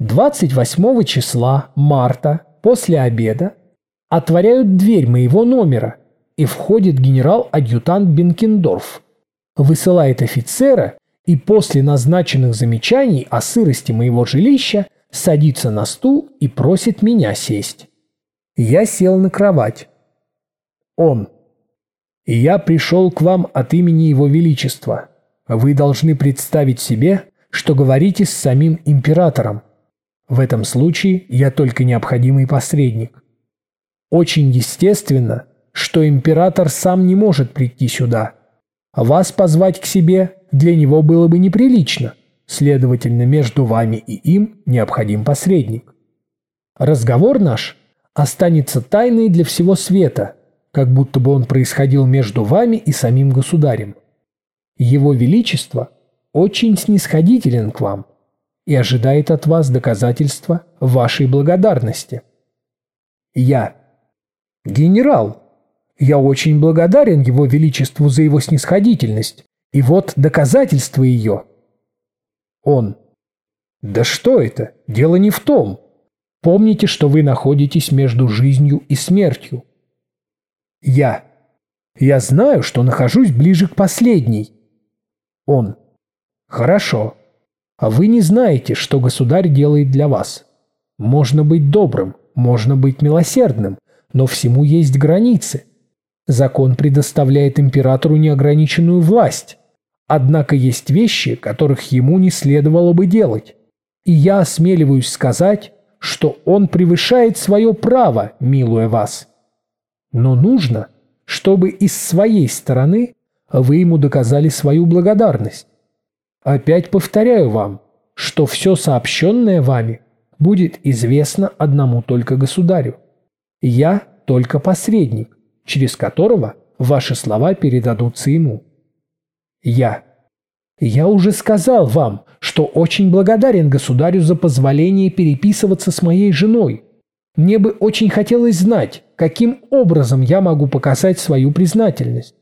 28 числа марта после обеда отворяют дверь моего номера, и входит генерал-адъютант Бенкендорф, высылает офицера и после назначенных замечаний о сырости моего жилища садится на стул и просит меня сесть. Я сел на кровать. Он: «Я пришел к вам от имени Его Величества. Вы должны представить себе, что говорите с самим императором. В этом случае я только необходимый посредник. Очень естественно, что император сам не может прийти сюда. Вас позвать к себе для него было бы неприлично, следовательно, между вами и им необходим посредник. Разговор наш останется тайной для всего света, как будто бы он происходил между вами и самим государем. Его Величество очень снисходителен к вам и ожидает от вас доказательства вашей благодарности». Я: «Генерал, я очень благодарен Его Величеству за его снисходительность, и вот доказательства ее». Он: «Да что это? Дело не в том. Помните, что вы находитесь между жизнью и смертью». Я: «Я знаю, что нахожусь ближе к последней». Он: «Хорошо. А вы не знаете, что государь делает для вас. Можно быть добрым, можно быть милосердным, но всему есть границы. Закон предоставляет императору неограниченную власть. Однако есть вещи, которых ему не следовало бы делать. И я осмеливаюсь сказать, что он превышает свое право, милуя вас. Но нужно, чтобы и с своей стороны вы ему доказали свою благодарность. Опять повторяю вам, что все сообщенное вами будет известно одному только государю. Я только посредник, через которого ваши слова передадутся ему». Я: «Я уже сказал вам, что очень благодарен государю за позволение переписываться с моей женой. Мне бы очень хотелось знать, каким образом я могу показать свою признательность».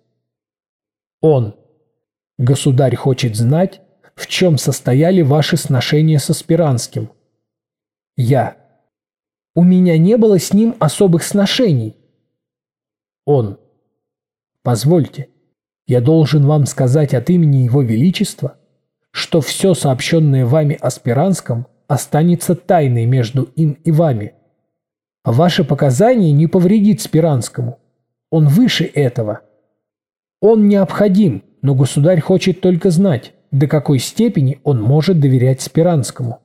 Он: «Государь хочет знать, в чем состояли ваши сношения со Спиранским». Я: «У меня не было с ним особых сношений». Он: «Позвольте, я должен вам сказать от имени Его Величества, что все сообщенное вами о Спиранском останется тайной между им и вами. Ваше показание не повредит Спиранскому. Он выше этого. Он необходим, но государь хочет только знать, до какой степени он может доверять Спиранскому».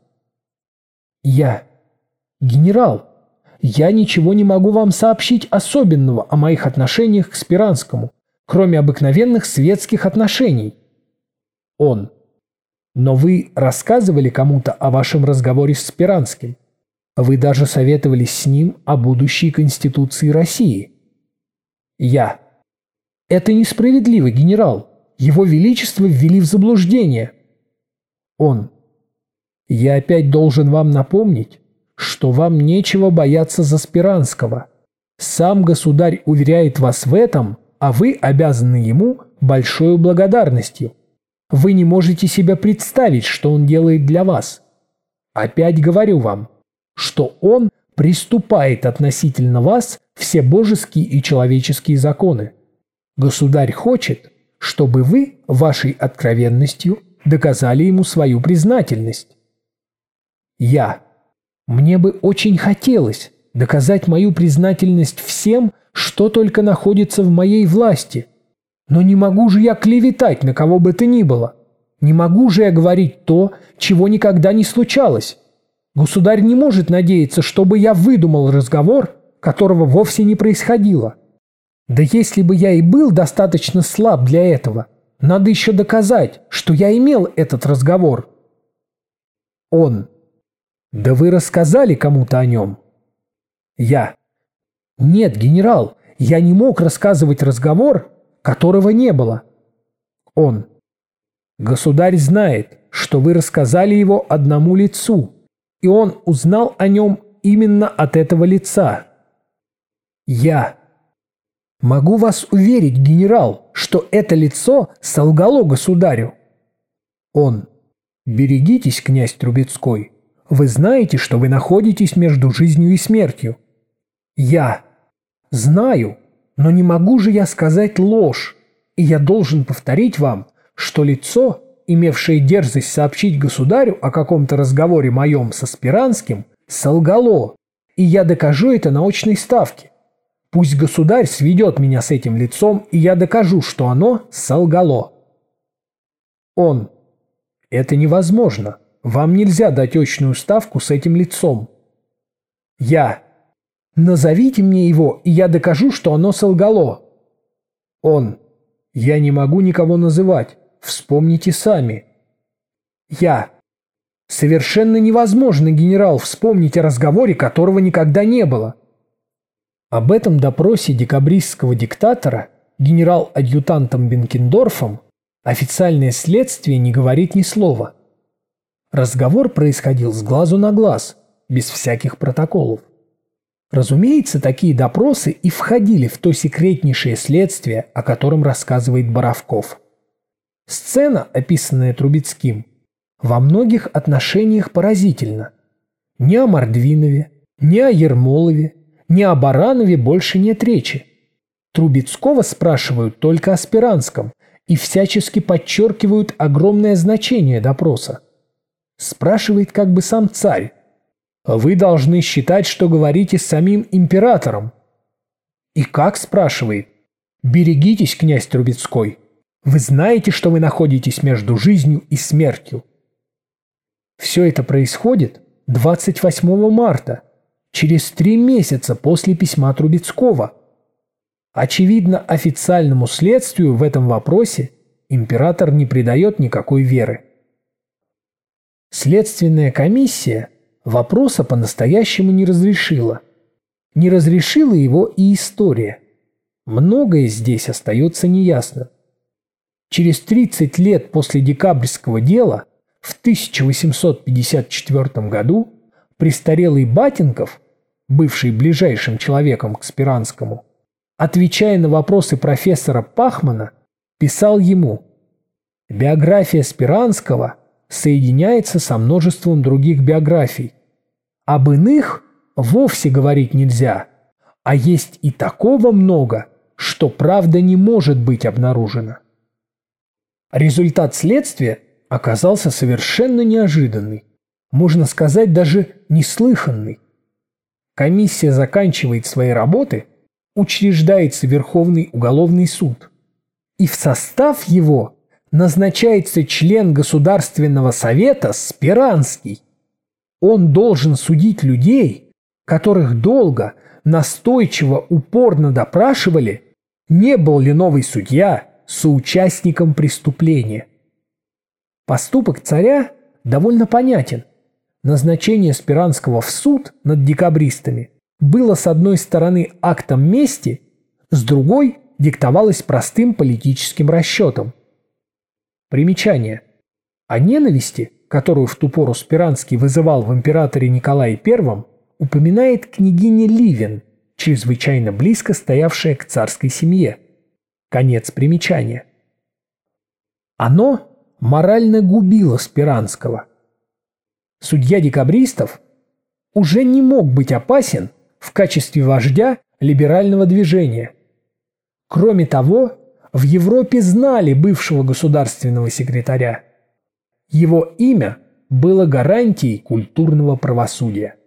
Я: «Генерал, я ничего не могу вам сообщить особенного о моих отношениях к Спиранскому, кроме обыкновенных светских отношений». Он: «Но вы рассказывали кому-то о вашем разговоре с Спиранским. Вы даже советовались с ним о будущей Конституции России». Я: «Это несправедливо, генерал. Его Величество ввели в заблуждение». Он: «Я опять должен вам напомнить, что вам нечего бояться за Спиранского. Сам государь уверяет вас в этом, а вы обязаны ему большой благодарностью. Вы не можете себе представить, что он делает для вас. Опять говорю вам, что он приступает относительно вас все божеские и человеческие законы. Государь хочет, чтобы вы вашей откровенностью доказали ему свою признательность». Я: «Мне бы очень хотелось доказать мою признательность всем, что только находится в моей власти. Но не могу же я клеветать на кого бы то ни было. Не могу же я говорить то, чего никогда не случалось. Государь не может надеяться, чтобы я выдумал разговор, которого вовсе не происходило. Да если бы я и был достаточно слаб для этого, надо еще доказать, что я имел этот разговор». Он: «Да вы рассказали кому-то о нем?» Я: «Нет, генерал, я не мог рассказывать разговор, которого не было». Он: «Государь знает, что вы рассказали его одному лицу, и он узнал о нем именно от этого лица». Я: «Могу вас уверить, генерал, что это лицо солгало государю». Он: «Берегитесь, князь Трубецкой, Вы знаете, что вы находитесь между жизнью и смертью. Я. Знаю, но не могу же я сказать ложь, и я должен повторить вам, что лицо, имевшее дерзость сообщить государю о каком-то разговоре моем со Спиранским, солгало, и я докажу это на очной ставке. Пусть государь сведет меня с этим лицом, и я докажу, что оно солгало. Он. Это невозможно. Вам нельзя дать очную ставку с этим лицом. Я. Назовите мне его, и я докажу, что оно солгало. Он. Я не могу никого называть. Вспомните сами. Я. Совершенно невозможно, генерал, вспомнить о разговоре, которого никогда не было. Об этом допросе декабристского диктатора генерал-адъютантом Бенкендорфом официальное следствие не говорит ни слова. Разговор происходил с глазу на глаз, без всяких протоколов. Разумеется, такие допросы и входили в то секретнейшее следствие, о котором рассказывает Боровков. Сцена, описанная Трубецким, во многих отношениях поразительна. Ни о Мордвинове, ни о Ермолове, ни о Баранове больше нет речи. Трубецкого спрашивают только о Спиранском и всячески подчеркивают огромное значение допроса. Спрашивает как бы сам царь. Вы должны считать, что говорите с самим императором. И как спрашивает? Берегитесь, князь Трубецкой. Вы знаете, что вы находитесь между жизнью и смертью. Все это происходит 28 марта, через 3 месяца после письма Трубецкого. Очевидно, официальному следствию в этом вопросе император не придает никакой веры. Следственная комиссия вопроса по-настоящему не разрешила. Не разрешила его и история. Многое здесь остается неясным. Через 30 лет после декабрьского дела, в 1854 году, престарелый Батенков, бывший ближайшим человеком к Спиранскому, отвечая на вопросы профессора Пахмана, писал ему: «Биография Спиранского соединяется со множеством других биографий. Об иных вовсе говорить нельзя, а есть и такого много, что правда не может быть обнаружена». Результат следствия оказался совершенно неожиданный, можно сказать, даже неслыханный. Комиссия заканчивает свои работы, учреждается Верховный уголовный суд, и в состав его назначается член Государственного совета Спиранский. Он должен судить людей, которых долго, настойчиво, упорно допрашивали, не был ли новый судья соучастником преступления. Поступок царя довольно понятен. Назначение Спиранского в суд над декабристами было с одной стороны актом мести, с другой диктовалось простым политическим расчетом. Примечание. О ненависти, которую в ту пору Спиранский вызывал в императоре Николае I, упоминает княгиня Ливен, чрезвычайно близко стоявшая к царской семье. Конец примечания. Оно морально губило Спиранского. Судья декабристов уже не мог быть опасен в качестве вождя либерального движения. Кроме того, в Европе знали бывшего государственного секретаря. Его имя было гарантией культурного правосудия.